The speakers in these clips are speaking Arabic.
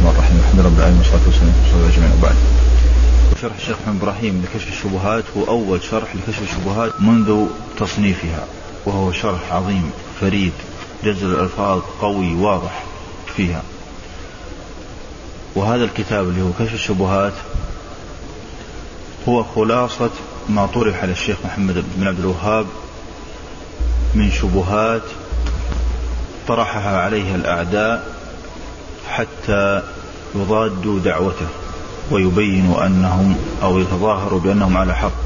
الرحمن الرحيم. الحمد لله رب العالمين والصلاة والسلام على رسول الله أجمعين وبعد. وشرح الشيخ محمد إبراهيم لكشف الشبهات هو أول شرح لكشف الشبهات منذ تصنيفها، وهو شرح عظيم فريد جزل الألفاظ قوي واضح فيها. وهذا الكتاب اللي هو كشف الشبهات هو خلاصة ما طرح على الشيخ محمد بن عبد الوهاب من شبهات طرحها عليها الأعداء حتى يضادوا دعوته ويبينوا أنهم أو يتظاهروا بأنهم على حق.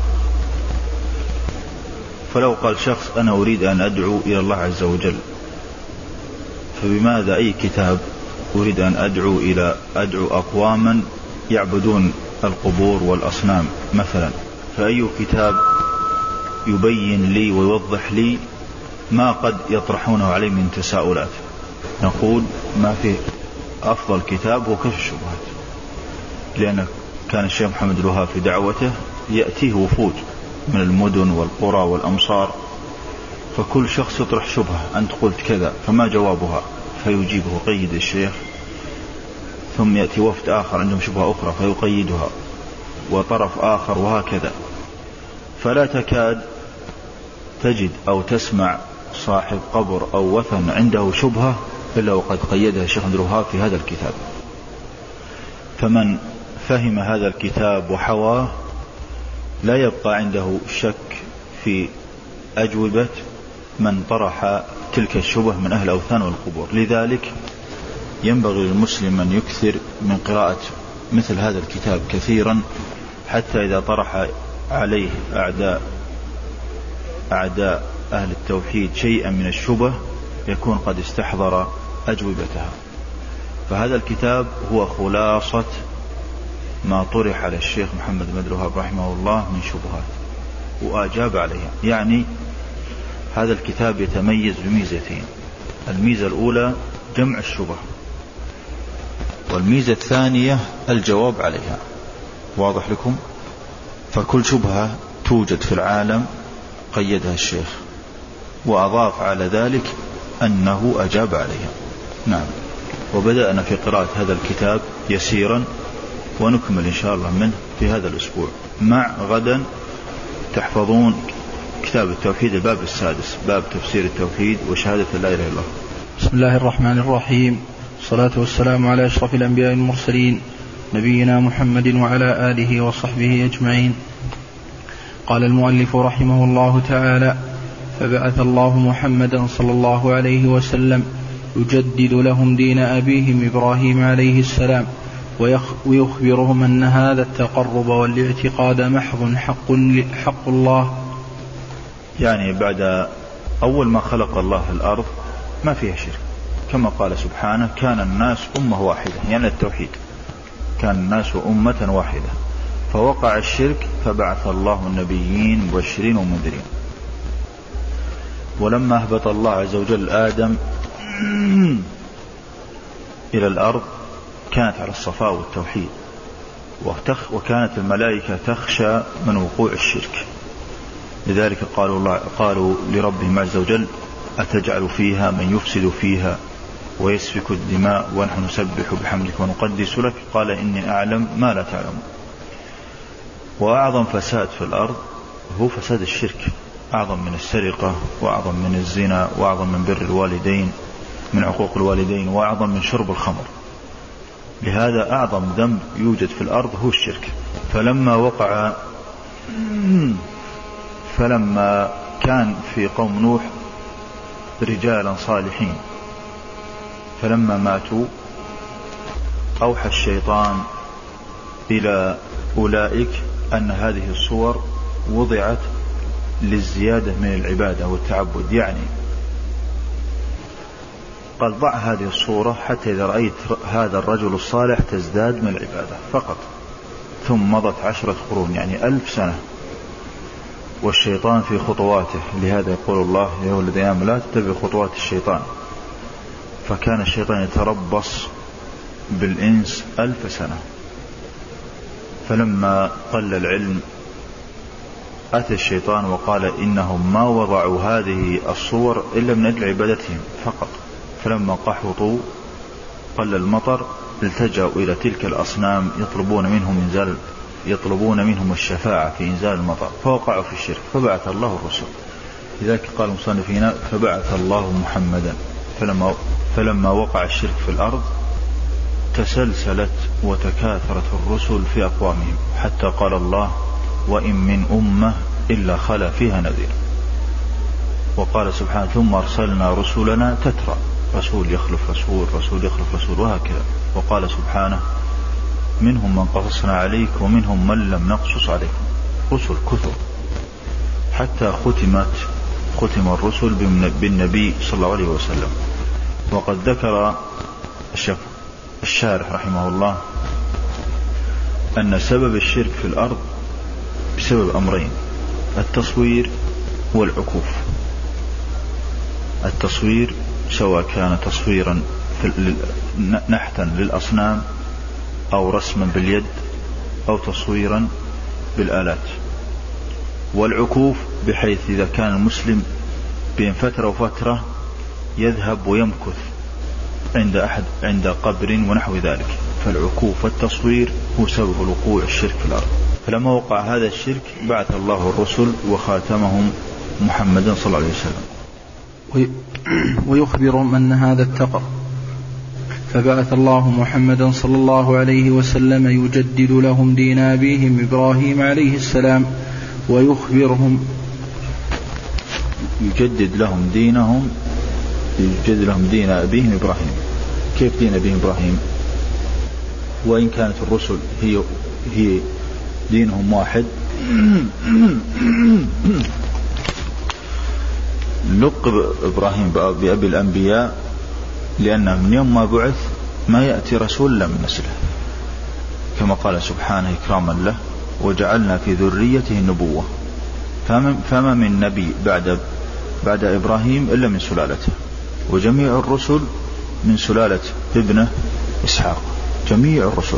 فلو قال شخص أنا أريد أن أدعو إلى الله عز وجل، فبماذا أي كتاب أريد أن أدعو أقواما يعبدون القبور والأصنام مثلا، فأي كتاب يبين لي ويوضح لي ما قد يطرحونه علي من تساؤلات؟ نقول ما في أفضل كتاب هو كشف الشبهات، لأن كان الشيخ محمد الوهاب في دعوته يأتيه وفود من المدن والقرى والأمصار، فكل شخص يطرح شبهة، أنت قلت كذا فما جوابها؟ فيجيبه قيد الشيخ، ثم يأتي وفد آخر عندهم شبهة أخرى فيقيدها، وطرف آخر، وهكذا. فلا تكاد تجد أو تسمع صاحب قبر أو وثن عنده شبهة إلا وقد قيدها الشيخ محمد الوهاب في هذا الكتاب. فمن فهم هذا الكتاب وحواه لا يبقى عنده شك في أجوبة من طرح تلك الشبه من أهل الأوثان والقبور. لذلك ينبغي للمسلم أن يكثر من قراءة مثل هذا الكتاب كثيرا، حتى إذا طرح عليه أعداء أهل التوحيد شيئا من الشبه يكون قد استحضر أجوبتها. فهذا الكتاب هو خلاصة ما طرح على الشيخ محمد بن عبد الوهاب رحمه الله من شبهات وأجاب عليها. يعني هذا الكتاب يتميز بميزتين: الميزة الأولى جمع الشبه، والميزة الثانية الجواب عليها. واضح لكم؟ فكل شبهة توجد في العالم قيدها الشيخ، وأضاف على ذلك أنه أجاب عليها. نعم. وبدأنا في قراءة هذا الكتاب يسيرا، ونكمل إن شاء الله منه في هذا الأسبوع، مع غدا تحفظون كتاب التوحيد الباب السادس، باب تفسير التوحيد وشهادة لا إله إلا الله. بسم الله الرحمن الرحيم، الصلاة والسلام على أشرف الأنبياء المرسلين نبينا محمد وعلى آله وصحبه أجمعين. قال المؤلف رحمه الله تعالى: فبعث الله محمدا صلى الله عليه وسلم يجدد لهم دين أبيهم إبراهيم عليه السلام، ويخبرهم أن هذا التقرب والاعتقاد محض حق الله. يعني بعد أول ما خلق الله الأرض ما فيها شرك، كما قال سبحانه: كان الناس أمة واحدة، يعني التوحيد، كان الناس أمة واحدة، فوقع الشرك فبعث الله النبيين مبشرين ومنذرين. ولما أهبط الله عز وجل آدم إلى الأرض كانت على الصفاء والتوحيد، وكانت الملائكة تخشى من وقوع الشرك. لذلك قالوا لربهم عز وجل: أتجعل فيها من يفسد فيها ويسفك الدماء ونحن نسبح بحمدك ونقدس لك؟ قال: إني أعلم ما لا تعلم. وأعظم فساد في الأرض هو فساد الشرك، أعظم من السرقة، وأعظم من الزنا، وأعظم من بر الوالدين، من عقوق الوالدين، وأعظم من شرب الخمر. لهذا أعظم ذنب يوجد في الأرض هو الشرك. فلما كان في قوم نوح رجالا صالحين، فلما ماتوا أوحى الشيطان إلى أولئك أن هذه الصور وضعت للزيادة من العبادة والتعبد، يعني قال: ضع هذه الصورة حتى إذا رأيت هذا الرجل الصالح تزداد من العبادة فقط. ثم مضت 10 قرون، يعني 1000 سنة، والشيطان في خطواته. لهذا يقول الله: يا أيها الذين آمنوا لا تتبعوا خطوات الشيطان. فكان الشيطان يتربص بالإنس 1000 سنة. فلما قل العلم أتى الشيطان وقال: إنهم ما وضعوا هذه الصور إلا من أجل عبادتهم فقط. فلما قحطوا قل المطر التجأوا إلى تلك الأصنام يطلبون منهم الشفاعة في إنزال المطر، فوقعوا في الشرك فبعث الله الرسل. لذلك قال المصنفين فبعث الله محمدا. فلما وقع الشرك في الأرض تسلسلت وتكاثرت الرسل في أقوامهم، حتى قال الله وإن من أمة إلا خلا فيها نذير. وقال سبحانه ثم أرسلنا رسلنا تترى، رسول يخلف رسول، رسول يخلف رسول، وهكذا. وقال سبحانه منهم من قصصنا عليك ومنهم من لم نقصص عليكم، رسل كثر، حتى ختم الرسل بالنبي صلى الله عليه وسلم. وقد ذكر الشارح رحمه الله أن سبب الشرك في الأرض بسبب أمرين: التصوير والعكوف. التصوير سواء كان تصويرا نحتا للأصنام أو رسما باليد أو تصويرا بالآلات. والعكوف بحيث إذا كان المسلم بين فترة وفترة يذهب ويمكث عند قبر ونحو ذلك، فالعكوف والتصوير هو سبب وقوع الشرك في الأرض. فلما وقع هذا الشرك بعث الله الرسل وخاتمهم محمدا صلى الله عليه وسلم. ويخبر أن هذا التقر فبعث الله محمدا صلى الله عليه وسلم يجدد لهم دين أبيهم إبراهيم عليه السلام، ويخبرهم يجدد لهم دين أبيهم إبراهيم. كيف دين أبيهم إبراهيم؟ وإن كانت الرسل هي دينهم واحد، لقب إبراهيم بأبي الأنبياء لأنه من يوم ما بعث ما يأتي رسول إلا من نسله، كما قال سبحانه إكراما له وجعلنا في ذريته النبوة. فما من نبي بعد إبراهيم إلا من سلالته، وجميع الرسل من سلالة ابنه إسحاق، جميع الرسل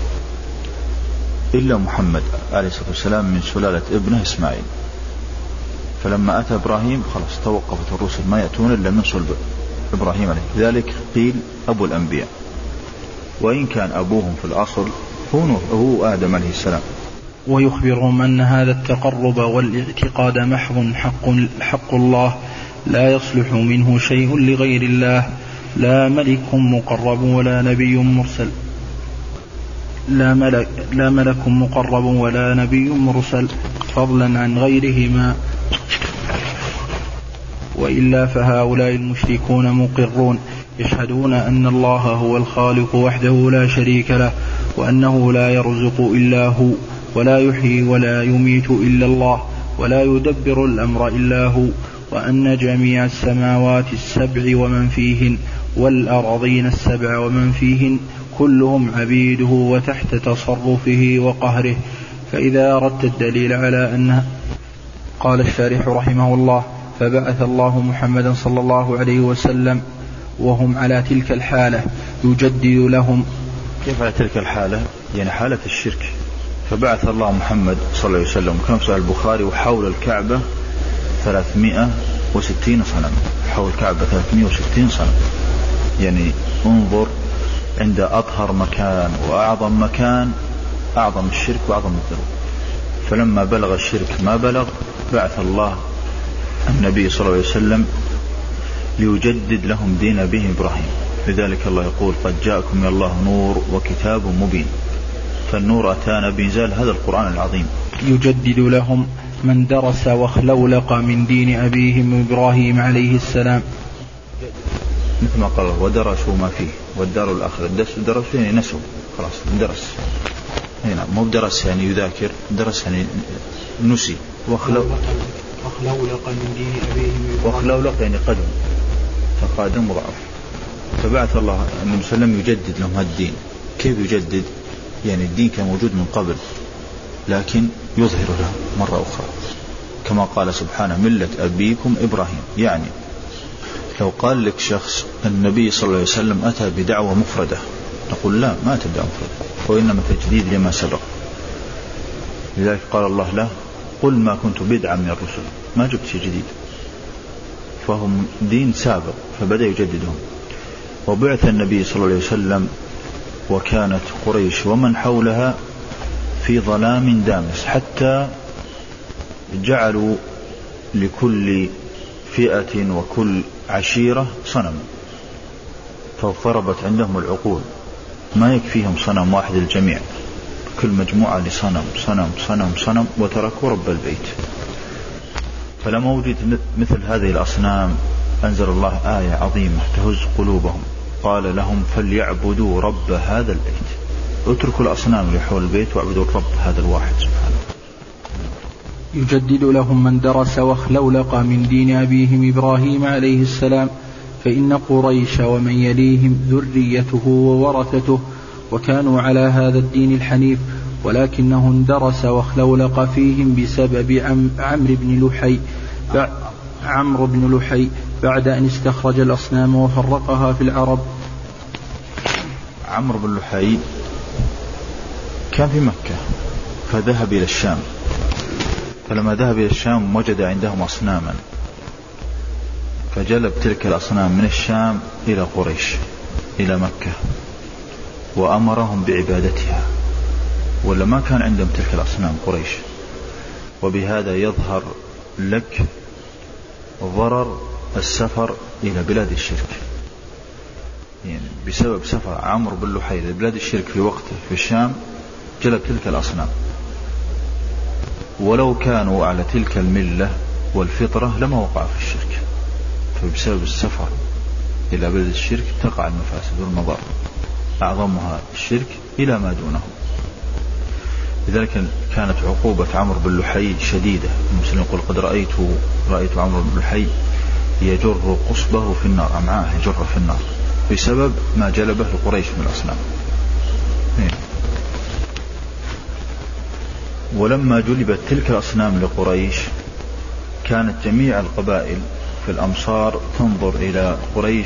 إلا محمد عليه الصلاة والسلام من سلالة ابنه إسماعيل. فلما أتى إبراهيم خلاص توقفت الرسل ما يأتون إلا من صلب إبراهيم عليه، لذلك قيل أبو الأنبياء، وإن كان أبوهم في الأصل هو آدم عليه السلام. ويخبرهم أن هذا التقرب والاعتقاد محض حق الله، لا يصلح منه شيء لغير الله، لا ملك مقرب ولا نبي مرسل، لا ملك مقرب ولا نبي مرسل فضلا عن غيرهما، وإلا فهؤلاء المشركون مقرون يشهدون أن الله هو الخالق وحده لا شريك له، وأنه لا يرزق إلا هو، ولا يحيي ولا يميت إلا الله، ولا يدبر الأمر إلا هو، وأن جميع السماوات السبع ومن فيهن والأرضين السبع ومن فيهن كلهم عبيده وتحت تصرفه وقهره. فإذا أردت الدليل على أنها، قال الشارح رحمه الله فبعث الله محمدا صلى الله عليه وسلم وهم على تلك الحالة يجدد لهم. كيف على تلك الحالة؟ يعني حالة الشرك. فبعث الله محمد صلى الله عليه وسلم كما في البخاري وحول الكعبة 360 صنم، حول الكعبة 360 صنم. يعني انظر عند أطهر مكان وأعظم مكان أعظم الشرك وأعظم الذنوب. فلما بلغ الشرك ما بلغ بعث الله النبي صلى الله عليه وسلم ليجدد لهم دين أبيهم إبراهيم. لذلك الله يقول قد جاءكم من الله نور وكتاب مبين. فالنور أتانا بإنزال هذا القرآن العظيم. يجدد لهم من درس واخلولق من دين أبيهم إبراهيم عليه السلام، مثل ما قال ودرسوا ما فيه والدار الآخرة. درسوا يعني نسوا، خلاص درس هنا، مو درس يعني يذاكر، درس يعني نسي. واخلولق من دين أبيهم، واخلولق يعني قدم، فقادم مضاعف. فبعث الله النبي صلى الله عليه وسلم يجدد لهم هذا الدين. كيف يجدد؟ يعني الدين كان موجود من قبل لكن يظهر له مرة أخرى، كما قال سبحانه ملة أبيكم إبراهيم. يعني لو قال لك شخص النبي صلى الله عليه وسلم أتى بدعوة مفردة، نقول لا، ما أتى بدعوة مفردة، وإنما تجديد لما سبق. لذلك قال الله له قل ما كنت بدعا من الرسل، ما جبت شيء جديد، فهم دين سابق فبدأ يجددهم. وبعث النبي صلى الله عليه وسلم وكانت قريش ومن حولها في ظلام دامس، حتى جعلوا لكل فئة وكل عشيرة صنم، فاضطربت عندهم العقول، ما يكفيهم صنم واحد الجميع، كل مجموعة لصنم صنم صنم صنم، وتركوا رب البيت. فلما وجد مثل هذه الأصنام أنزل الله آية عظيمة تهز قلوبهم، قال لهم فليعبدوا رب هذا البيت، اتركوا الأصنام اللي حول البيت واعبدوا الرب هذا الواحد سبحانه. يجدد لهم من درس واخلولق من دين أبيهم إبراهيم عليه السلام، فإن قريش ومن يليهم ذريته وورثته، وكانوا على هذا الدين الحنيف، ولكنه اندرس واخلولق فيهم بسبب عمرو بن لحي بعد أن استخرج الأصنام وفرقها في العرب. عمرو بن لحي كان في مكة فذهب إلى الشام، فلما ذهب إلى الشام وجد عندهم أصناما، فجلب تلك الأصنام من الشام إلى قريش إلى مكة وأمرهم بعبادتها، ولا ما كان عندهم تلك الأصنام قريش. وبهذا يظهر لك ضرر السفر إلى بلاد الشرك، يعني بسبب سفر عمرو بن لحي إلى بلاد الشرك في وقته في الشام جلب تلك الأصنام، ولو كانوا على تلك الملة والفطرة لما وقع في الشرك، فبسبب السفر إلى بلد الشرك تقع المفاسد والمضار، أعظمها الشرك إلى ما دونه. لذلك كانت عقوبة عمرو بن لحي شديدة. المسلم يقول قد رأيت عمرو بن لحي يجر قصبه في النار، أمعاه يجر في النار بسبب ما جلبه لقريش من الأصنام. ولما جلبت تلك الأصنام لقريش كانت جميع القبائل في الأمصار تنظر إلى قريش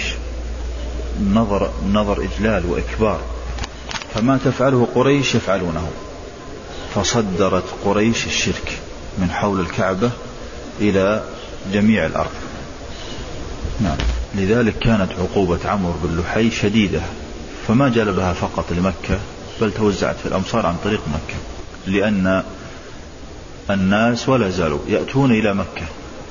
نظر إجلال وإكبار، فما تفعله قريش يفعلونه، فصدرت قريش الشرك من حول الكعبة إلى جميع الأرض. نعم. لذلك كانت عقوبة عمرو بن لحي شديدة، فما جلبها فقط لمكة بل توزعت في الأمصار عن طريق مكة، لأن الناس ولا زالوا يأتون إلى مكة،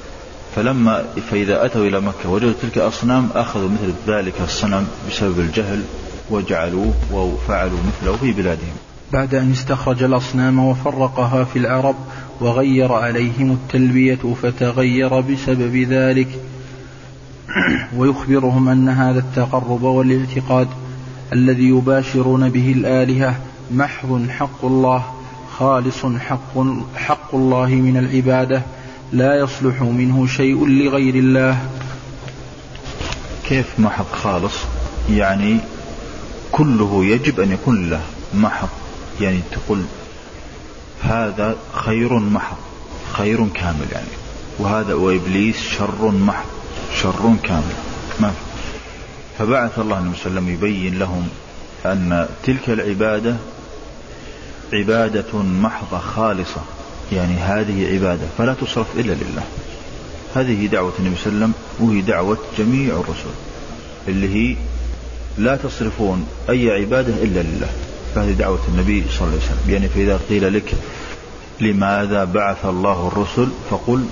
فإذا أتوا إلى مكة وجدوا تلك الأصنام أخذوا مثل ذلك الصنم بسبب الجهل وجعلوه وفعلوا مثله في بلادهم. بعد أن استخرج الأصنام وفرقها في العرب وغير عليهم التلبية فتغير بسبب ذلك، ويخبرهم أن هذا التقرب والاعتقاد الذي يباشرون به الآلهة محض حق الله، خالص حق الله من العبادة، لا يصلح منه شيء لغير الله. كيف محض خالص؟ يعني كله يجب أن يكون له محض، يعني تقول هذا خير محض خير كامل، يعني وهذا وإبليس شر محض شر كامل ما. فبعث الله النبي صلى الله عليه وسلم يبين لهم أن تلك العبادة عبادة محضة خالصة، يعني هذه عبادة فلا تصرف إلا لله. هذه دعوة النبي صلى الله عليه وسلم، وهي دعوة جميع الرسل اللي هي لا تصرفون أي عبادة إلا لله، فهذه دعوة النبي صلى الله عليه وسلم. يعني فإذا قيل لك لماذا بعث الله الرسل فقل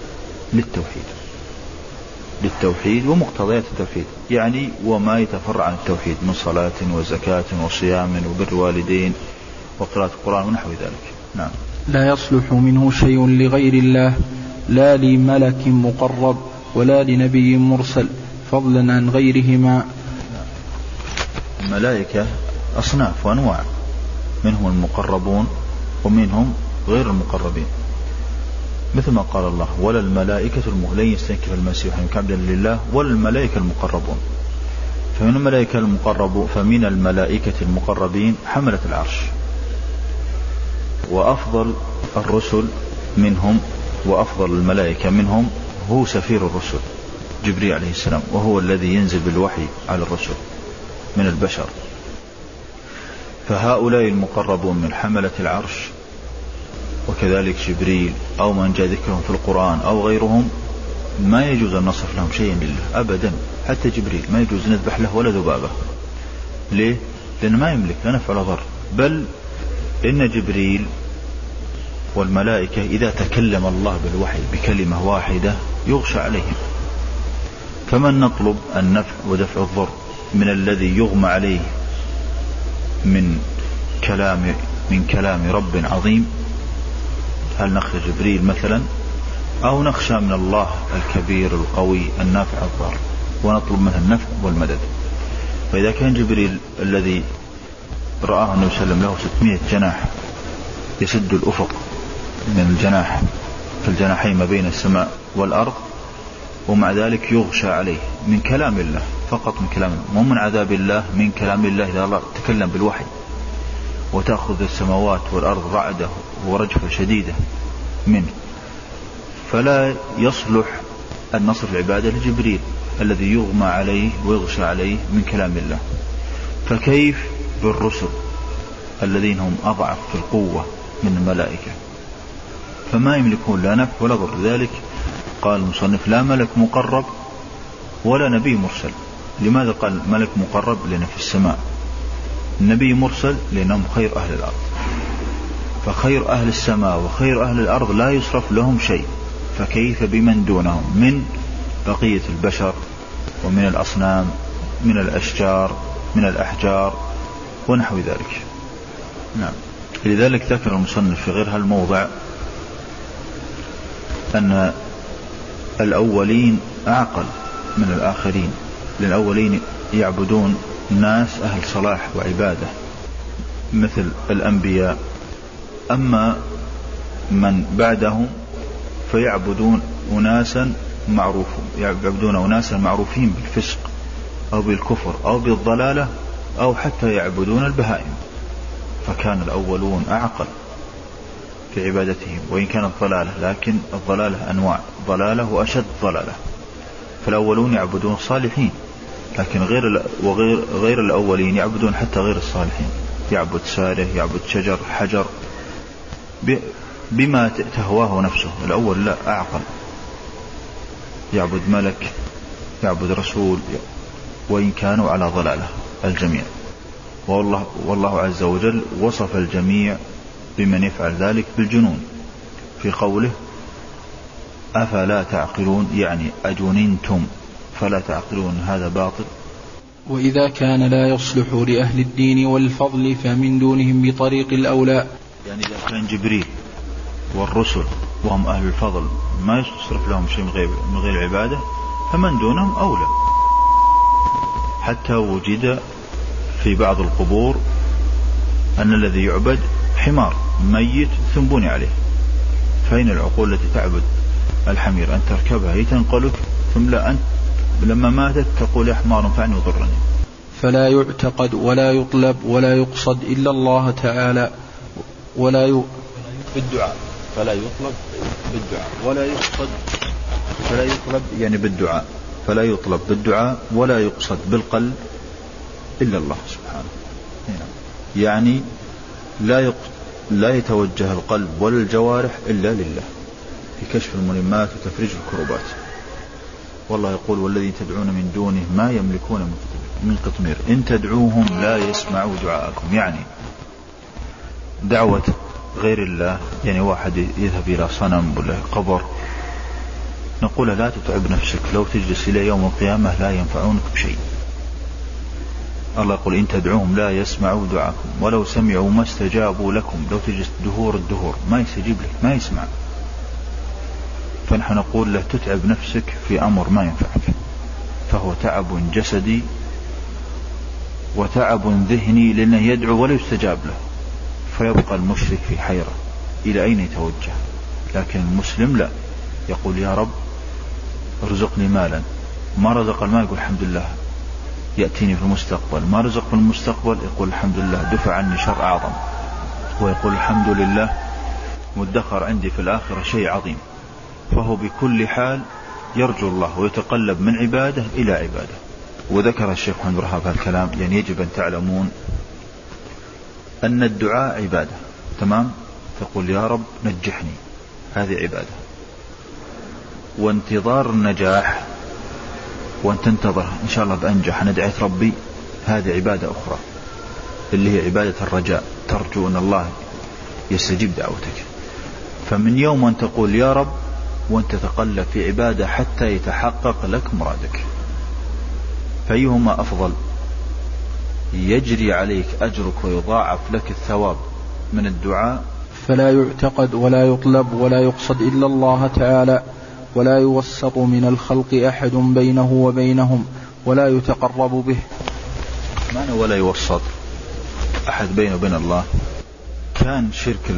للتوحيد ومقتضيات التوحيد، يعني وما يتفرع عن التوحيد من صلاة وزكاة وصيام وبر والدين وقراءة القرآن ونحو ذلك. نعم. لا يصلح منه شيء لغير الله، لا لملك مقرب ولا لنبي مرسل، فضلا عن غيرهما. الملائكة أصناف وأنواع، منهم المقربون ومنهم غير المقربين، مثل ما قال الله ولا الملائكة لن يستنكف المسيح عبدا لله ولا الملائكة المقربون. فمن الملائكة المقربين حملة العرش، وأفضل الرسل منهم وأفضل الملائكة منهم هو سفير الرسل جبريل عليه السلام، وهو الذي ينزل بالوحي على الرسل من البشر. فهؤلاء المقربون من حملة العرش وكذلك جبريل أو من جاء ذكرهم في القرآن أو غيرهم ما يجوز أن نصف لهم شيئا لله أبدا. حتى جبريل ما يجوز نذبح له ولا ذبابة. ليه؟ لأنه ما يملك لا نفع ولا ضر. بل إن جبريل والملائكة إذا تكلم الله بالوحي بكلمة واحدة يغشى عليهم. فمن نطلب النفع ودفع الضر من الذي يغمى عليه من كلام رب عظيم؟ هل نخشى جبريل مثلا، أو نخشى من الله الكبير القوي النافع الضار ونطلب منه النفع والمدد؟ فإذا كان جبريل الذي رآه النبي صلى الله عليه وسلم له 600 جناح يسد الأفق من الجناح في الجناحين ما بين السماء والأرض، ومع ذلك يغشى عليه من كلام الله فقط، من كلام الله، مو من عذاب الله، من كلام الله. إذا الله تكلم بالوحي وتأخذ السماوات والأرض رعدة ورجفة شديدة منه، فلا يصلح النصر العبادة لجبريل الذي يغمى عليه ويغشى عليه من كلام الله. فكيف بالرسل الذين هم أضعف في القوة من الملائكة، فما يملكون لا نفع ولا ضر. ذلك قال المصنف لا ملك مقرب ولا نبي مرسل. لماذا قال ملك مقرب؟ لأنه في السماء. النبي مرسل لأنهم خير أهل الأرض، فخير أهل السماء وخير أهل الأرض لا يصرف لهم شيء، فكيف بمن دونهم من بقية البشر ومن الأصنام من الأشجار من الأحجار ونحو ذلك. نعم. لذلك ذكر المصنف في غير هالموضع أن الأولين أعقل من الآخرين، لأن الأولين يعبدون ناس أهل صلاح وعبادة مثل الأنبياء، أما من بعدهم فيعبدون أناسا معروفين بالفسق أو بالكفر أو بالضلالة أو حتى يعبدون البهائم. فكان الأولون أعقل في عبادتهم وإن كانت ضلالة، لكن الضلالة أنواع، ضلالة وأشد ضلالة. فالأولون يعبدون الصالحين، لكن غير الأولين يعبدون حتى غير الصالحين، يعبد ساره، يعبد شجر، حجر، بما تهواه نفسه. الأول لا، أعقل، يعبد ملك، يعبد رسول، وإن كانوا على ضلالة الجميع. والله عز وجل وصف الجميع بمن يفعل ذلك بالجنون في قوله أفلا تعقلون، يعني أجننتم فلا تعقلون، هذا باطل. وإذا كان لا يصلح لأهل الدين والفضل فمن دونهم بطريق الأولى. يعني إذا كان جبريل والرسل وهم أهل الفضل ما يصرف لهم شيء من غير العبادة، فمن دونهم أولى. حتى وجد في بعض القبور أن الذي يعبد حمار ميت ثم بني عليه. فإن العقول التي تعبد الحمير أن تركبها هي تنقلك، ثم لا أنت لما ماتت تقول يا حمار انفعني وضرني. فلا يعتقد ولا يطلب ولا يقصد إلا الله تعالى، بالدعاء. فلا يطلب بالدعاء ولا يقصد، فلا يطلب يعني بالدعاء، فلا يطلب بالدعاء ولا يقصد بالقلب إلا الله سبحانه. يعني لا يتوجه القلب ولا الجوارح إلا لله في كشف الملمات وتفريج الكروبات. والله يقول والذين تدعون من دونه ما يملكون من قطمير إن تدعوهم لا يسمعوا دعاءكم. يعني دعوة غير الله، يعني واحد يذهب إلى صنم ولا قبر، نقول لا تتعب نفسك، لو تجلس إلى يوم القيامة لا ينفعونك بشيء. الله يقول إن تدعوهم لا يسمعوا دعاءكم ولو سمعوا ما استجابوا لكم، لو تجلس الدهور ما يستجيب لك، ما يسمع. فنحن نقول لا تتعب نفسك في أمر ما ينفعك، فهو تعب جسدي وتعب ذهني، لأنه يدعو ولا يستجاب له، فيبقى المشرك في حيرة إلى أين يتوجه. لكن المسلم لا، يقول يا رب ارزقني مالا، ما رزق المال يقول الحمد لله يأتيني في المستقبل، ما رزق في المستقبل يقول الحمد لله دفع عني شر أعظم، ويقول الحمد لله مدخر عندي في الآخرة شيء عظيم. فهو بكل حال يرجو الله ويتقلب من عبادة إلى عبادة. وذكر الشيخ محمد رهاب هالكلام، يعني يجب أن تعلمون أن الدعاء عبادة، تمام؟ تقول يا رب نجحني، هذه عبادة. وانتظار النجاح وأن تنتظر إن شاء الله بأنجح، أنا دعيت ربي، هذه عبادة أخرى. اللي هي عبادة الرجاء، ترجو أن الله يستجيب دعوتك. فمن يوم أن تقول يا رب وأنت تتقلب في عبادة حتى يتحقق لك مرادك، فأيهما أفضل؟ يجري عليك أجرك ويضاعف لك الثواب من الدعاء، فلا يعتقد ولا يطلب ولا يقصد إلا الله تعالى، ولا يوسط من الخلق أحد بينه وبينهم، ولا يتقرب به. معنى ولا يوسط أحد بينه وبين الله؟ كان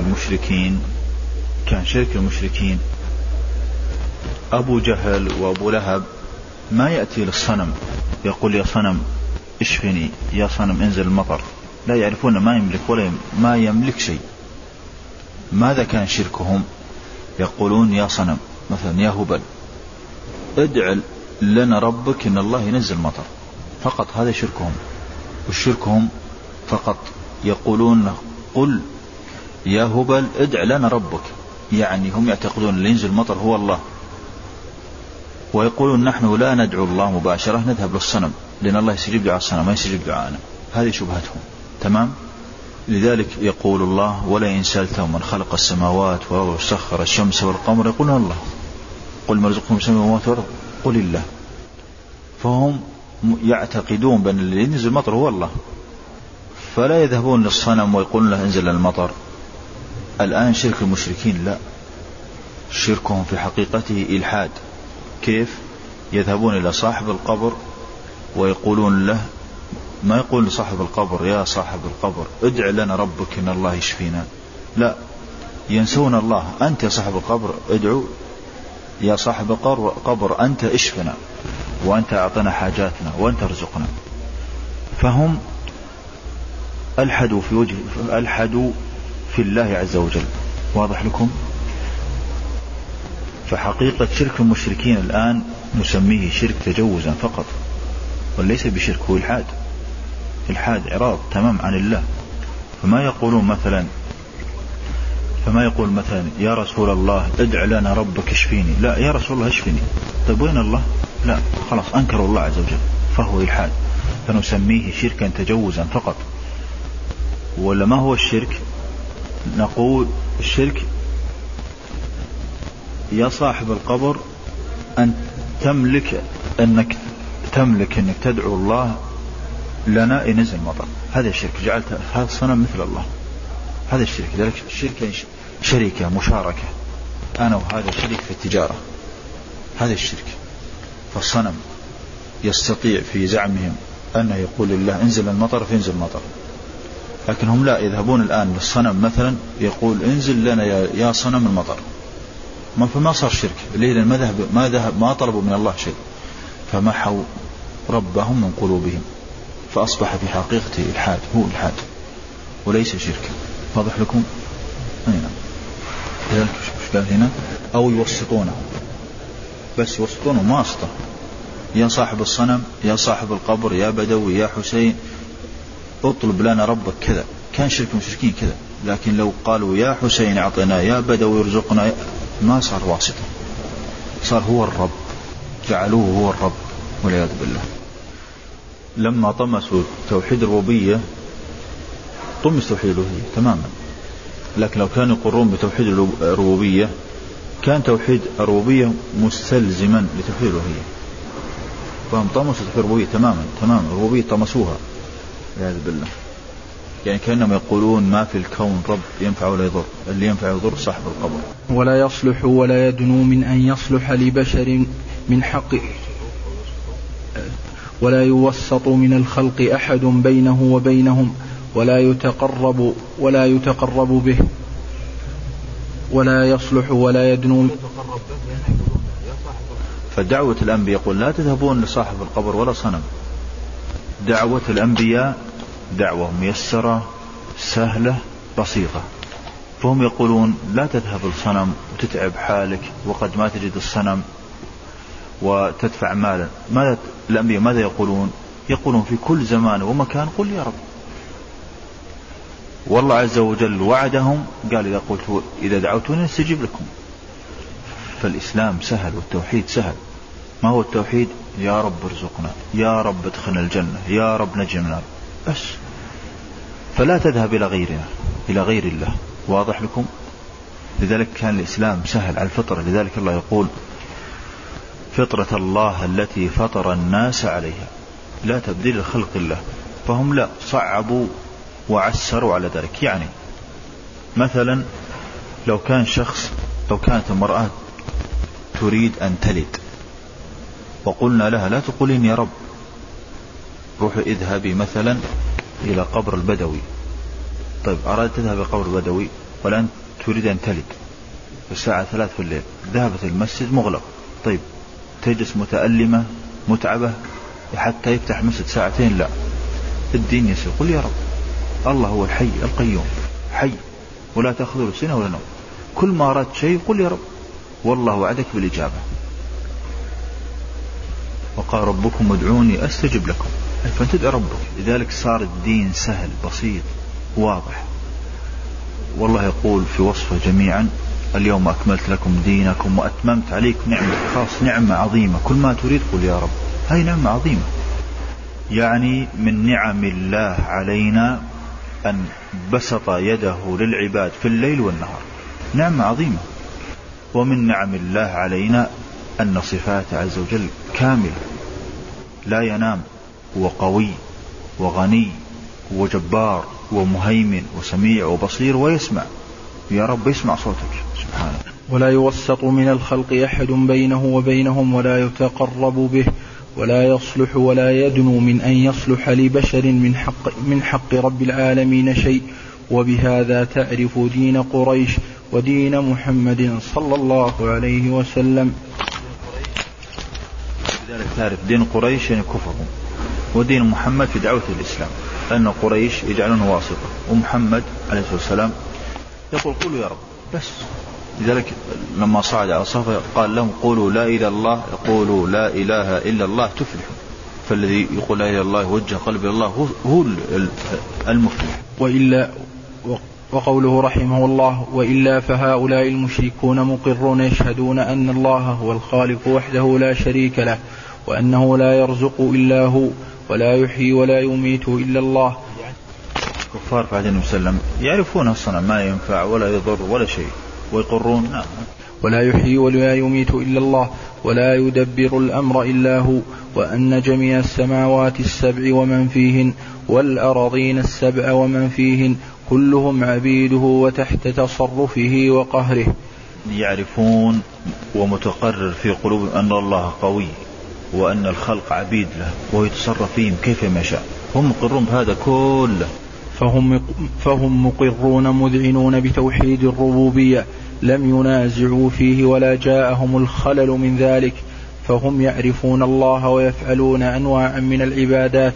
شرك المشركين أبو جهل وأبو لهب ما يأتي للصنم يقول يا صنم اشفني، يا صنم انزل المطر، لا يعرفون ما يملك ولا ما يملك شيء. ماذا كان شركهم؟ يقولون يا صنم مثلا يا هبل ادع لنا ربك ان الله ينزل مطر، فقط هذا شركهم. والشركهم فقط يقولون قل يا هبل ادع لنا ربك، يعني هم يعتقدون اللي ينزل المطر هو الله، ويقولون نحن لا ندعو الله مباشرة، نذهب للصنم لأن الله يستجيب دعاء الصنم ما يستجيب دعاءنا. هذه شبهتهم. تمام. لذلك يقول الله ولا إن سألتهم من خلق السماوات والأرض وسخر الشمس والقمر يقولون الله، قل ما رزقكم من السماوات والأرض قل الله. فهم يعتقدون بأن اللي ينزل المطر هو الله، فلا يذهبون للصنم ويقولون له انزل المطر. الآن شرك المشركين لا، شركهم في حقيقته إلحاد. كيف؟ يذهبون إلى صاحب القبر ويقولون له، ما يقول لصاحب القبر يا صاحب القبر ادع لنا ربك إن الله يشفينا، لا، ينسون الله. أنت يا صاحب القبر ادعو، يا صاحب القبر أنت اشفنا وأنت أعطنا حاجاتنا وأنت ارزقنا. فهم ألحدوا في الله عز وجل. واضح لكم؟ فحقيقة شرك المشركين الآن نسميه شرك تجوزا فقط، وليس بشرك، هو الحاد إعراض تمام عن الله. فما يقول مثلا يا رسول الله ادع لنا ربك اشفيني، لا يا رسول الله اشفيني، طيب وين الله؟ لا، خلاص أنكروا الله عز وجل، فهو إلحاد، فنسميه شركا تجوزا فقط. ولا ما هو الشرك؟ نقول الشرك يا صاحب القبر أن تملك أنك تدعو الله لنا ينزل مطر، هذا الشرك، جعلت هذا الصنم مثل الله، هذا الشرك. ذلك الشرك شركة مشاركة، أنا وهذا شريك في التجارة، هذا الشرك. فالصنم يستطيع في زعمهم أنه يقول لله انزل المطر فينزل المطر، لكن هم لا، يذهبون الآن للصنم مثلا يقول انزل لنا يا صنم المطر، فما صار شرك ليه؟ ما طلبوا من الله شيء، فمحوا ربهم من قلوبهم، فأصبح في حقيقته الحاد، هو الحاد وليس شرك. واضح لكم؟ هنا لذلك مش قال هنا أو يوسطونه، بس يوسطونه واسطة، يا صاحب الصنم يا صاحب القبر يا بدوي يا حسين اطلب لنا ربك كذا. كان شرك المشركين كذا، لكن لو قالوا يا حسين اعطنا يا بدوي ارزقنا ما صار واسطة، صار هو الرب، جعلوه هو الرب والعياذ بالله. لما طمسوا توحيد الربوبية طمس توحيد الألوهية تماما، لكن لو كانوا يقرون بتوحيد الربوبية كان توحيد الربوبية مستلزما لتوحيد الألوهية، فهم طمسوا توحيد الربوبية تماما الربوبية طمسوها والعياذ بالله. يعني كأنهم يقولون ما في الكون رب ينفع ولا يضر، اللي ينفع يضر صاحب القبر. ولا يصلح ولا يدنو من أن يصلح لبشر من حق، ولا يوسط من الخلق أحد بينه وبينهم، ولا يتقرب به، ولا يصلح ولا يدنو. فدعوة الأنبياء يقول لا تذهبون لصاحب القبر ولا صنم. دعوة الأنبياء دعوة ميسرة سهلة بسيطة، فهم يقولون لا تذهب للصنم وتتعب حالك وقد ما تجد الصنم وتدفع مالا. ماذا الأنبياء ماذا يقولون؟ يقولون في كل زمان ومكان قل يا رب. والله عز وجل وعدهم قال إذا دعوتوني استجيب لكم. فالإسلام سهل والتوحيد سهل. ما هو التوحيد؟ يا رب ارزقنا، يا رب ادخلنا الجنة، يا رب نجي من النار، بس فلا تذهب إلى غيرنا، إلى غير الله. واضح لكم؟ لذلك كان الإسلام سهل على الفطرة. لذلك الله يقول فطرة الله التي فطر الناس عليها لا تبديل لخلق الله. فهم لا صعبوا وعسروا على ذلك. يعني مثلا لو كانت المرأة تريد أن تلد وقلنا لها لا تقولين يا رب، روحي اذهبي مثلا إلى قبر البدوي. طيب أرادت تذهب إلى قبر البدوي والآن تريد أن تلد في الساعة 3 في الليل، ذهبت المسجد مغلق. طيب تجلس متألمة متعبة حتى يفتح مسجد 2 ساعة؟ لا، الدين يسير. قل يا رب، الله هو الحي القيوم، حي ولا تأخذه سنة ولا نوم. كل ما أردت شيء قل يا رب، والله وعدك بالإجابة. وقال ربكم ادعوني أستجب لكم، فانتدعي ربك. لذلك صار الدين سهل بسيط واضح. والله يقول في وصفه جميعا اليوم أكملت لكم دينكم وأتممت عليكم نعمة. خاص نعمة عظيمة، كل ما تريد قل يا رب. هاي نعمة عظيمة. يعني من نعم الله علينا أن بسط يده للعباد في الليل والنهار، نعمة عظيمة. ومن نعم الله علينا أن صفاته عز وجل كاملة، لا ينام، وقوي وغني وجبار ومهيمن وسميع وبصير ويسمع. يا رب يسمع صوتك سبحانه. ولا يوسط من الخلق أحد بينه وبينهم ولا يتقرب به ولا يصلح ولا يدنو من أن يصلح لبشر من حق رب العالمين شيء. وبهذا تعرف دين قريش ودين محمد صلى الله عليه وسلم. لذلك تعرف دين قريش يعني كفرهم، ودين محمد في دعوة الإسلام، لأن قريش يجعلونه واسطة ومحمد عليه الصلاة والسلام يقول قولوا يا رب بس. لذلك لما صعد على الصفا قال لهم قولوا لا إله إلا الله، يقولوا لا إله إلا الله تفلحوا. فالذي يقول لا إله إلا الله وجه قلب الله هو المفلح. وإلا وقوله رحمه الله وإلا فهؤلاء المشركون مقرون يشهدون أن الله هو الخالق وحده لا شريك له، وأنه لا يرزق إلا هو ولا يحيي ولا يميت إلا الله. كفار في عهد النبي صلى الله عليه وسلم يعرفون أصلا ما ينفع ولا يضر ولا شيء ويقرون نعم. ولا يحيي ولا يميت إلا الله ولا يدبر الأمر إلا هو، وأن جميع السماوات السبع ومن فيهن والأراضين السبع ومن فيهن كلهم عبيده وتحت تصرفه وقهره. يعرفون ومتقرر في قلوبهم أن الله قوي وأن الخلق عبيد له ويتصرف فيهم كيف ما شاء. هم مقرون بهذا كله. فهم مقرون مذعنون بتوحيد الربوبية، لم ينازعوا فيه ولا جاءهم الخلل من ذلك. فهم يعرفون الله ويفعلون أنواعا من العبادات.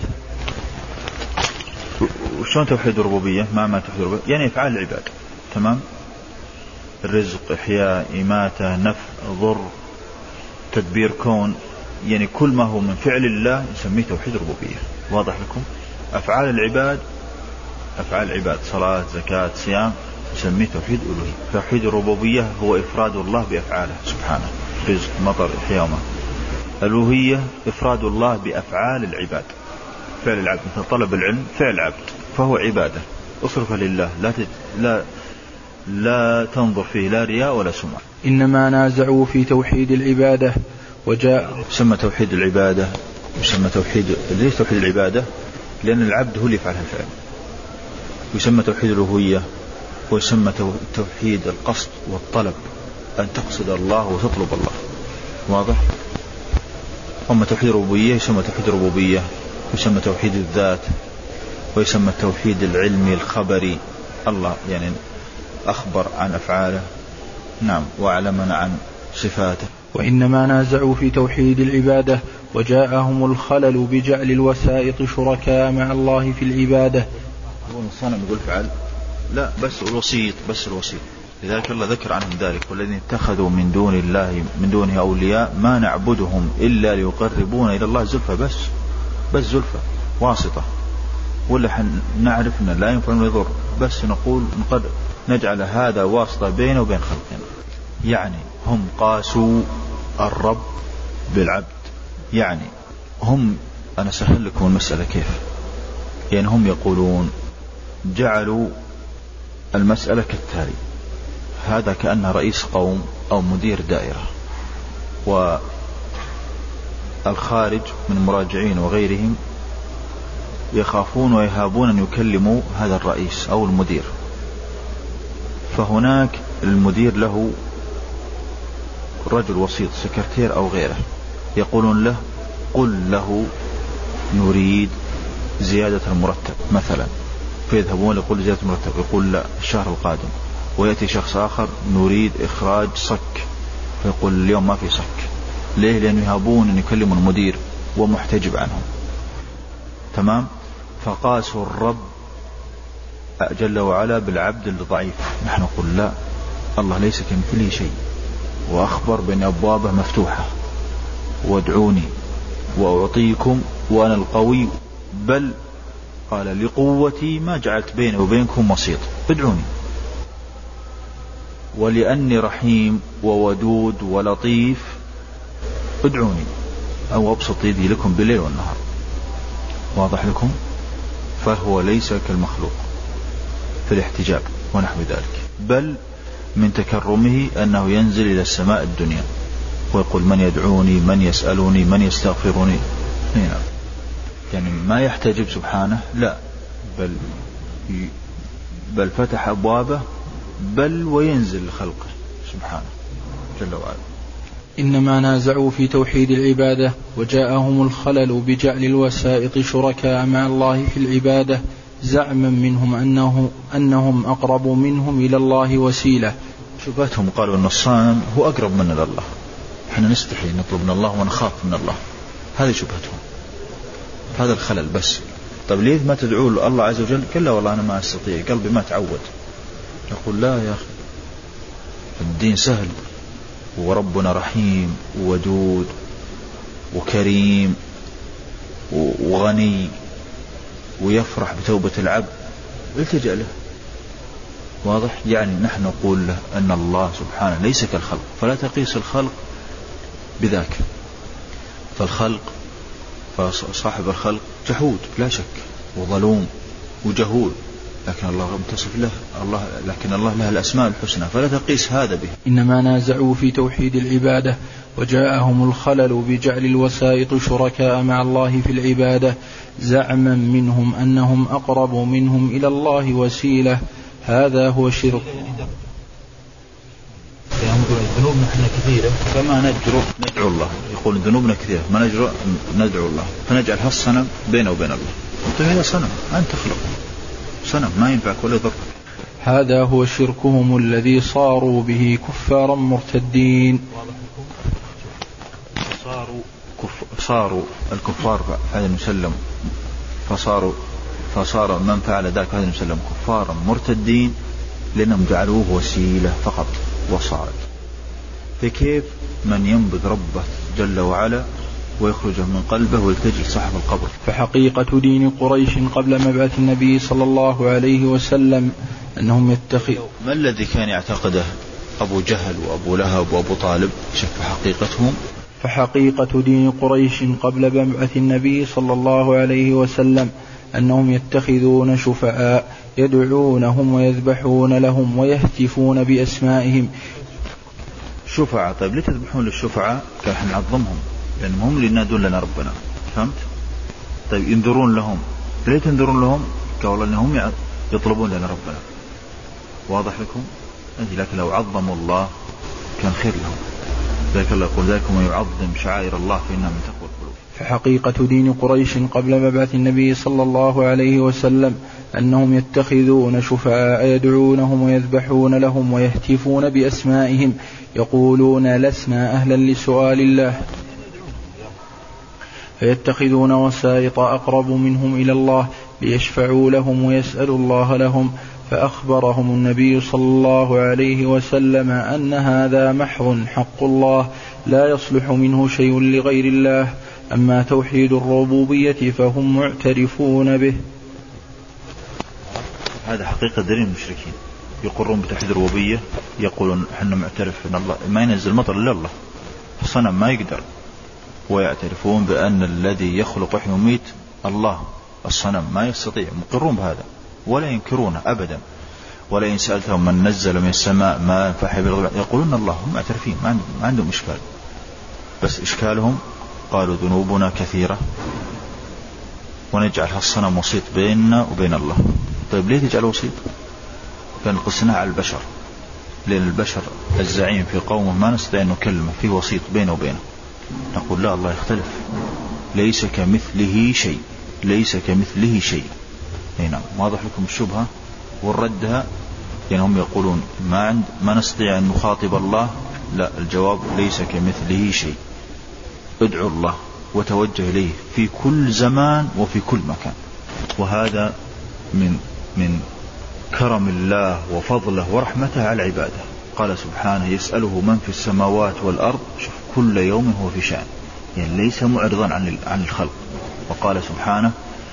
وشون توحيد الربوبية؟ ما توحيد الربوبية يعني أفعال العباد، تمام؟ الرزق، إحياء، إماتة، نفع، ضر، تدبير كون، يعني كل ما هو من فعل الله نسميه توحيد الربوبية. واضح لكم؟ أفعال العباد، أفعال العباد صلاة زكاة صيام نسميه توحيد الألوهية. توحيد الربوبية هو إفراد الله بأفعاله سبحانه، رزق، مطر، إحياء. الألوهية إفراد الله بأفعال العباد، فعل العبد مثل طلب العلم فعل عبد فهو عبادة، اصرفها لله لا تنظر فيه لا رياء ولا سمعة. إنما نازعوا في توحيد العبادة وجاء يسمى توحيد العبادة، يسمى توحيد. ليش توحيد العبادة؟ لأن العبد هو اللي يفعل الفعل. ويسمى توحيد الألوهية، ويسمى توحيد القصد والطلب، أن تقصد الله وتطلب الله. واضح؟ أما توحيد الربوبية يسمى توحيد الربوبية، ويسمى توحيد الذات، ويسمى التوحيد العلمي الخبري، الله يعني أخبر عن أفعاله نعم وأعلمنا عن صفاته. وإنما نازعوا في توحيد العبادة وجاءهم الخلل بجعل الوسائط شركاء مع الله في العبادة. هو الصنم يقول فعل لا بس الوسيط، بس الوسيط. لذلك الله ذكر عنهم ذلك والذين اتخذوا من دون الله من دونه أولياء ما نعبدهم إلا ليقربونا إلى الله زلفى. بس زلفى واسطة، ولا نعرف أن لا ينفع ولا يضر، بس نقول قد نجعل هذا واسطة بينه وبين خلقنا. يعني هم قاسوا الرب بالعبد. يعني هم، أنا سهل لكم المسألة كيف. يعني هم يقولون جعلوا المسألة كالتالي: هذا كأنه رئيس قوم أو مدير دائرة، والخارج من مراجعين وغيرهم يخافون ويهابون أن يكلموا هذا الرئيس أو المدير، فهناك المدير له رجل وسيط سكرتير أو غيره يقولون له: قل له نريد زيادة المرتب مثلا، فيذهبون يقول زيادة المرتب، يقول لا الشهر القادم. ويأتي شخص آخر: نريد إخراج صك، فيقول اليوم ما في صك. ليه؟ لأنه يهابون أن يكلموا المدير ومحتجب عنهم. تمام؟ فقاسوا الرب جل وعلا بالعبد الضعيف. نحن نقول لا، الله ليس كمثله شيء، وأخبر بأن أبوابه مفتوحة: وادعوني وأعطيكم وأنا القوي، بل قال لقوتي ما جعلت بيني وبينكم وسيط، ادعوني. ولأني رحيم وودود ولطيف ادعوني، أو أبسط يدي لكم بالليل والنهار. واضح لكم؟ فهو ليس كالمخلوق في الاحتجاب ونحو ذلك، بل من تكرمه أنه ينزل إلى السماء الدنيا ويقول: من يدعوني، من يسألوني، من يستغفروني. هنا يعني ما يحتجب سبحانه، لا، بل فتح أبوابه، بل وينزل لخلقه سبحانه جل وعلا. إنما نازعوا في توحيد العبادة، وجاءهم الخلل بجعل الوسائط شركاء مع الله في العبادة، زعما منهم أنهم أقرب منهم إلى الله وسيلة. شبهتهم قالوا أن الصنم هو أقرب منا إلى الله، احنا نستحي نطلب من الله ونخاف من الله. هذه شبهتهم، هذا الخلل بس. طب ليه ما تدعوا الله عز وجل؟ قال لا والله أنا ما أستطيع، قلبي ما تعود. يقول لا يا أخي، الدين سهل، وربنا رحيم وودود وكريم وغني، ويفرح بتوبة العبد، التجأ له. واضح؟ يعني نحن نقول له أن الله سبحانه ليس كالخلق، فلا تقيس الخلق بذاك. فالخلق، فصاحب الخلق جحود لا شك، وظلوم وجهول، لكن الله متصف له، لكن الله له الأسماء الحسنى، فلا تقيس هذا به. إنما نازعوا في توحيد العبادة، وجاءهم الخلل بجعل الوسائط شركاء مع الله في العبادة، زعما منهم أنهم أقرب منهم إلى الله وسيلة. هذا هو الشرك. ذنوبنا احنا كثيرة، فما ندعو الله. يقول ذنوبنا كثيرة ما ندعو الله، فنجعل هالصنم بينه وبين الله. طيب هذا صنم، أنت تخلق صنم ما ينفعك ولا يضرك. هذا هو شركهم الذي صاروا به كفارا مرتدين. صاروا الكفار هذا المسلم، فصار من فعل ذلك هذا المسلم كفارا مرتدين، لأنهم جعلوه وسيلة فقط وصارت. فكيف من ينبذ ربه جل وعلا ويخرجه من قلبه ويلتجئ صاحب القبر؟ فحقيقة دين قريش قبل مبعث النبي صلى الله عليه وسلم أنهم يتخذون. ما الذي كان يعتقده أبو جهل وأبو لهب وأبو طالب؟ شف حقيقتهم. فحقيقة دين قريش قبل مبعث النبي صلى الله عليه وسلم أنهم يتخذون شفعاء يدعونهم ويذبحون لهم ويهتفون بأسمائهم. شفعاء، طيب ليه تذبحون للشفعاء؟ كان نعظمهم لأنهم هم اللي ينادون لنا ربنا، فهمت؟ طيب ينذرون لهم، ليه تنذرون لهم؟ قالوا أنهم يطلبون لنا ربنا. واضح لكم؟ لكن لو عظموا الله كان خير لهم. ذلك الله يقول: ذلك من يعظم شعائر الله فإنها من تقوى القلوب. فحقيقة دين قريش قبل مبعث النبي صلى الله عليه وسلم أنهم يتخذون شفعاء يدعونهم ويذبحون لهم ويهتفون بأسمائهم، يقولون: لسنا أهلا لسؤال الله، فيتخذون وسائط أقرب منهم إلى الله ليشفعوا لهم ويسألوا الله لهم. فأخبرهم النبي صلى الله عليه وسلم أن هذا محض حق الله لا يصلح منه شيء لغير الله. أما توحيد الربوبية فهم معترفون به. هذا حقيقة دليل المشركين، يقرون بتوحيد الربوبية، يقولون احنا معترف ان الله ما ينزل مطر الا الله، الصنم ما يقدر، ويعترفون بأن الذي يخلق ويحيي ويميت الله، الصنم ما يستطيع، مقرون بهذا. ولا ينكرونه أبدا. ولئن سألتهم من نزل من السماء ماء فأحيا به يقولون الله، هم معترفين، ما عندهم إشكال. بس إشكالهم قالوا ذنوبنا كثيرة ونجعل هالصنم وسيط بيننا وبين الله. طيب ليه تجعل وسيط؟ كان قسناه على البشر، لأن البشر الزعيم في قومه ما نستطيع أن نكلمه، فيه وسيط بينه وبينه. نقول لا، الله يختلف، ليس كمثله شيء، ليس كمثله شيء. هنا واضح لكم الشبهة والردها. يعني هم يقولون ما نستطيع أن نخاطب الله. لا، الجواب ليس كمثله شيء. ادعوا الله وتوجه إليه في كل زمان وفي كل مكان. وهذا من كرم الله وفضله ورحمته على عباده. قال سبحانه يسأله من في السماوات والأرض، شوف كل يوم هو في شأن، يعني ليس معرضا عن الخلق. وقال سبحانه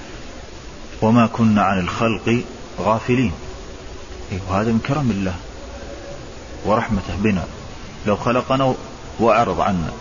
وما كنا عن الخلق غافلين. وهذا من كرم الله ورحمته بنا. لو خلقنا وأعرض عنا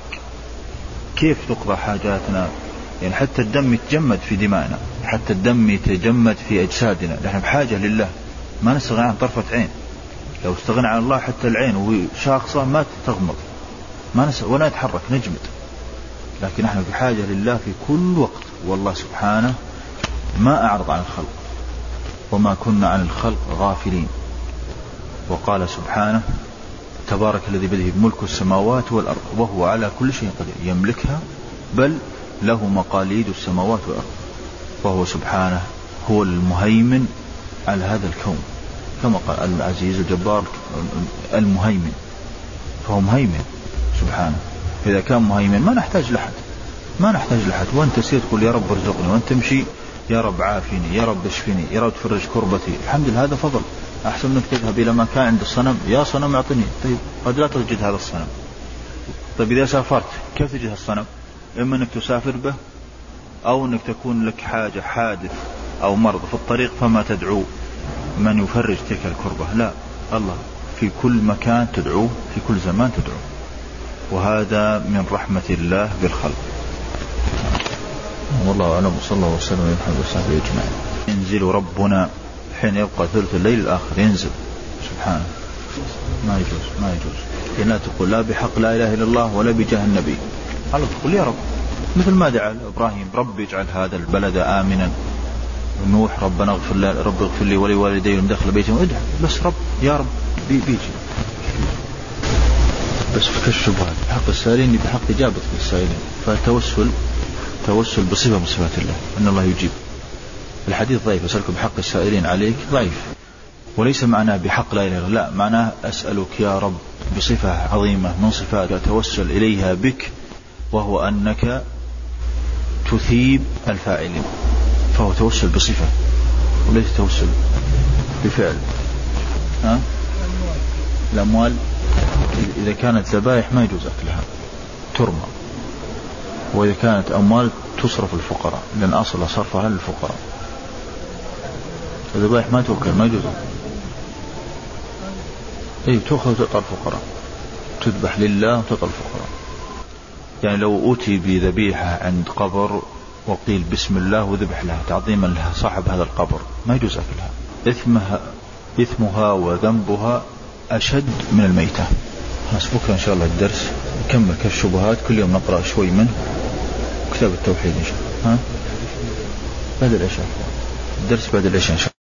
كيف تقضى حاجاتنا؟ يعني حتى الدم يتجمد في دمائنا، حتى الدم يتجمد في أجسادنا، نحن بحاجة لله، ما نستغنى عن طرفة عين. لو استغنى عن الله حتى العين وشاخصة ما تغمض، ولا يتحرك، نجمد. لكن نحن بحاجة لله في كل وقت. والله سبحانه ما أعرض عن الخلق، وما كنا عن الخلق غافلين. وقال سبحانه تبارك الذي بيده ملك السماوات والأرض وهو على كل شيء قدير. يملكها، بل له مقاليد السماوات والأرض. وهو سبحانه هو المهيمن على هذا الكون، كما قال العزيز الجبار المهيمن، فهو مهيمن سبحانه. إذا كان مهيمن ما نحتاج لحد. وانت تسير تقول يا رب ارزقني، وانت تمشي يا رب عافيني، يا رب اشفني، يا رب تفرج كربتي. الحمد لله، هذا فضل. أحسن منك تذهب إلى مكان عند الصنم، يا صنم اعطني. طيب قد لا تجد هذا الصنم. طيب إذا سافرت كيف تجد الصنم؟ إما أنك تسافر به، أو أنك تكون لك حادث أو مرض في الطريق فما تدعو من يفرج تلك الكربة. لا، الله في كل مكان تدعوه، في كل زمان تدعوه. وهذا من رحمة الله بالخلق. والله أعلم، صلى الله وسلم على محمد وصحبه أجمعين. ينزل ربنا حين يبقى ثلث الليل الآخر، ينزل سبحانه. ما يجوز يعني لا تقول لا بحق لا إله إلا الله ولا بجاه النبي. الله تقول يا رب، مثل ما دعا إبراهيم رب اجعل هذا البلد آمنا. نوح ربنا اغفر لي ولوالدي من دخل بيتهم. ادعو بس رب، يا رب بيجي. بس في الشبهات بحق السائلين بحق إجابة السائلين. فتوسل بصفة من صفات الله أن الله يجيب. الحديث ضعيف، أسألك بحق السائلين عليك، ضعيف. وليس معناه بحق لا إله إلا الله، لا، معناه أسألك يا رب بصفة عظيمة من صفات أتوسل إليها بك، وهو أنك تثيب الفاعلين. فهو توسل بصفة وليس توسل بفعل. الأموال إذا كانت ذبائح ما يجوز أكلها، ترمى. وإذا كانت أموال تصرف الفقراء، لأن أصل صرفها للفقراء. الذبائح ما توكل، ما يجوز. تأخذ وتعطى الفقراء، تذبح لله وتعطى الفقراء. يعني لو أتي بذبيحة عند قبر وقيل بسم الله وذبح لها تعظيما لها صاحب هذا القبر، ما يجوز أكلها. إثمها وذنبها أشد من الميتة. بكرة إن شاء الله الدرس نكمل كالشبهات، كل يوم نقرأ شوي منه. كتاب التوحيد إن شاء الله بعد العشاء، الدرس بعد العشاء إن شاء الله.